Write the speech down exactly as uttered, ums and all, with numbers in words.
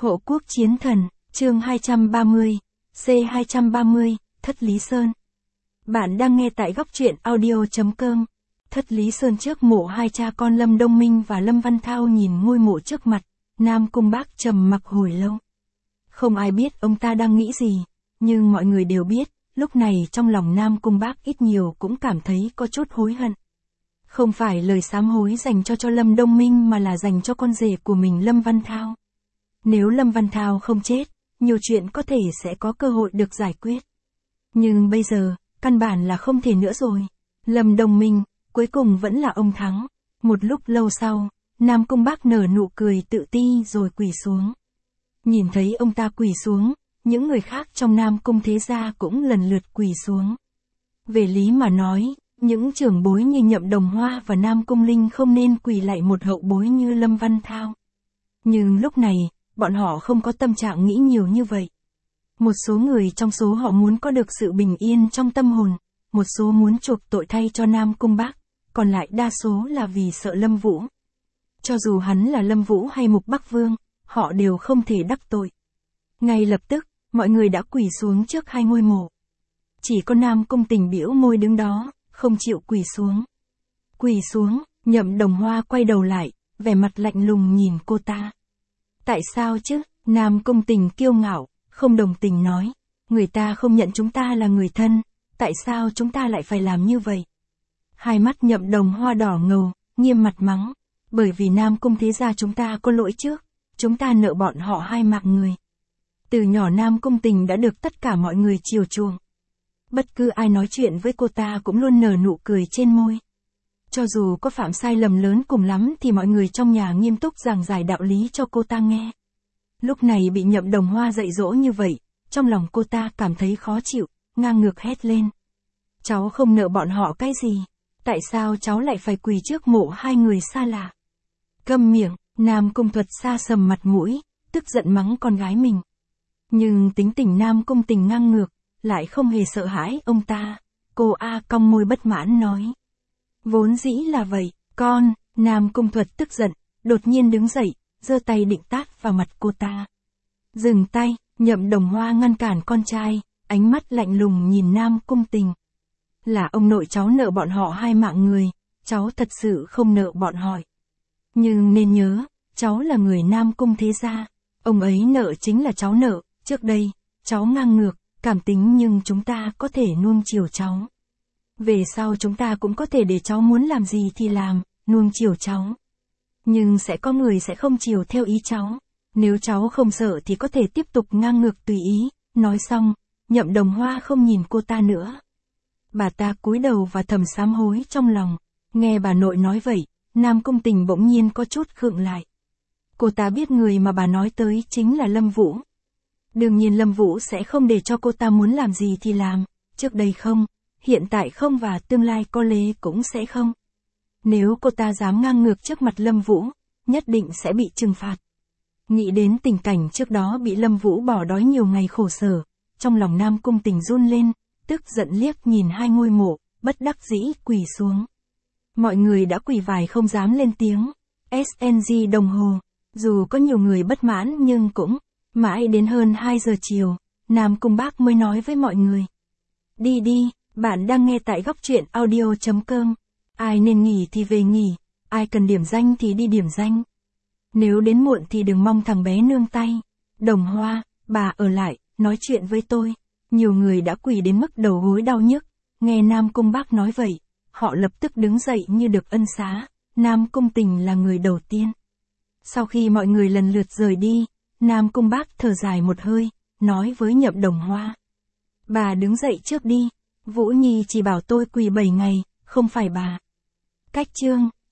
Hộ quốc chiến thần, chương hai trăm ba mươi, C hai trăm ba mươi, Thất Lý Sơn. Bạn đang nghe tại góc truyện audio chấm com. Thất Lý Sơn trước mộ hai cha con Lâm Đông Minh và Lâm Văn Thao nhìn ngôi mộ trước mặt, Nam Cung Bác trầm mặc hồi lâu. Không ai biết ông ta đang nghĩ gì, nhưng mọi người đều biết, lúc này trong lòng Nam Cung Bác ít nhiều cũng cảm thấy có chút hối hận. Không phải lời sám hối dành cho cho Lâm Đông Minh mà là dành cho con rể của mình Lâm Văn Thao. Nếu Lâm Văn Thao không chết, nhiều chuyện có thể sẽ có cơ hội được giải quyết. Nhưng bây giờ, căn bản là không thể nữa rồi. Lâm Đông Minh, cuối cùng vẫn là ông thắng. Một lúc lâu sau, Nam Cung Bác nở nụ cười tự ti rồi quỳ xuống. Nhìn thấy ông ta quỳ xuống, những người khác trong Nam Cung thế gia cũng lần lượt quỳ xuống. Về lý mà nói, những trưởng bối như Nhậm Đồng Hoa và Nam Cung Linh không nên quỳ lại một hậu bối như Lâm Văn Thao. Nhưng lúc này, bọn họ không có tâm trạng nghĩ nhiều như vậy. Một số người trong số họ muốn có được sự bình yên trong tâm hồn, một số muốn chuộc tội thay cho Nam Cung Bác, còn lại đa số là vì sợ Lâm Vũ. Cho dù hắn là Lâm Vũ hay Mục Bắc Vương, họ đều không thể đắc tội. Ngay lập tức, mọi người đã quỳ xuống trước hai ngôi mộ. Chỉ có Nam Cung Tình bĩu môi đứng đó, không chịu quỳ xuống. Quỳ xuống, Nhậm Đồng Hoa quay đầu lại, vẻ mặt lạnh lùng nhìn cô ta. Tại sao chứ? Nam Cung Tình kiêu ngạo, không đồng tình nói. Người ta không nhận chúng ta là người thân, tại sao chúng ta lại phải làm như vậy? Hai mắt Nhậm Đồng Hoa đỏ ngầu, nghiêm mặt mắng. Bởi vì Nam Cung thế gia chúng ta có lỗi trước, chúng ta nợ bọn họ hai mạng người. Từ nhỏ Nam Cung Tình đã được tất cả mọi người chiều chuộng. Bất cứ ai nói chuyện với cô ta cũng luôn nở nụ cười trên môi. Cho dù có phạm sai lầm lớn cùng lắm thì mọi người trong nhà nghiêm túc giảng giải đạo lý cho cô ta nghe. Lúc này bị Nhậm Đồng Hoa dạy dỗ như vậy, trong lòng cô ta cảm thấy khó chịu, ngang ngược hét lên. Cháu không nợ bọn họ cái gì, tại sao cháu lại phải quỳ trước mộ hai người xa lạ? Câm miệng, Nam Cung Thuật xa sầm mặt mũi, tức giận mắng con gái mình. Nhưng tính tình Nam Cung Tình ngang ngược, lại không hề sợ hãi ông ta. Cô A cong môi bất mãn nói. Vốn dĩ là vậy, con. Nam Cung Thuật tức giận, đột nhiên đứng dậy, giơ tay định tát vào mặt cô ta. Dừng tay, Nhậm Đồng Hoa ngăn cản con trai, ánh mắt lạnh lùng nhìn Nam Cung Tình. Là ông nội cháu nợ bọn họ hai mạng người, cháu thật sự không nợ bọn họ. Nhưng nên nhớ, cháu là người Nam Cung thế gia, ông ấy nợ chính là cháu nợ, trước đây, cháu ngang ngược, cảm tính nhưng chúng ta có thể nuông chiều cháu. Về sau chúng ta cũng có thể để cháu muốn làm gì thì làm, nuông chiều cháu. Nhưng sẽ có người sẽ không chiều theo ý cháu. Nếu cháu không sợ thì có thể tiếp tục ngang ngược tùy ý. Nói xong, Nhậm Đồng Hoa không nhìn cô ta nữa. Bà ta cúi đầu và thầm sám hối trong lòng. Nghe bà nội nói vậy, Nam Cung Tình bỗng nhiên có chút khựng lại. Cô ta biết người mà bà nói tới chính là Lâm Vũ. Đương nhiên Lâm Vũ sẽ không để cho cô ta muốn làm gì thì làm. Trước đây không, hiện tại không và tương lai có lẽ cũng sẽ không. Nếu cô ta dám ngang ngược trước mặt Lâm Vũ, nhất định sẽ bị trừng phạt. Nghĩ đến tình cảnh trước đó bị Lâm Vũ bỏ đói nhiều ngày khổ sở, trong lòng Nam Cung Tình run lên, tức giận liếc nhìn hai ngôi mộ, bất đắc dĩ quỳ xuống. Mọi người đã quỳ vài không dám lên tiếng. ét en giê đồng hồ, dù có nhiều người bất mãn nhưng cũng, mãi đến hơn hai giờ chiều, Nam Cung Bác mới nói với mọi người. Đi đi, bạn đang nghe tại góc truyện audio chấm com. Ai nên nghỉ thì về nghỉ, ai cần điểm danh thì đi điểm danh. Nếu đến muộn thì đừng mong thằng bé nương tay. Đồng Hoa, bà ở lại, nói chuyện với tôi. Nhiều người đã quỳ đến mức đầu gối đau nhức, nghe Nam Cung Bác nói vậy, họ lập tức đứng dậy như được ân xá. Nam Cung Tình là người đầu tiên. Sau khi mọi người lần lượt rời đi, Nam Cung Bác thở dài một hơi, nói với Nhậm Đồng Hoa. Bà đứng dậy trước đi, Vũ Nhi chỉ bảo tôi quỳ bảy ngày, không phải bà. Cách chương,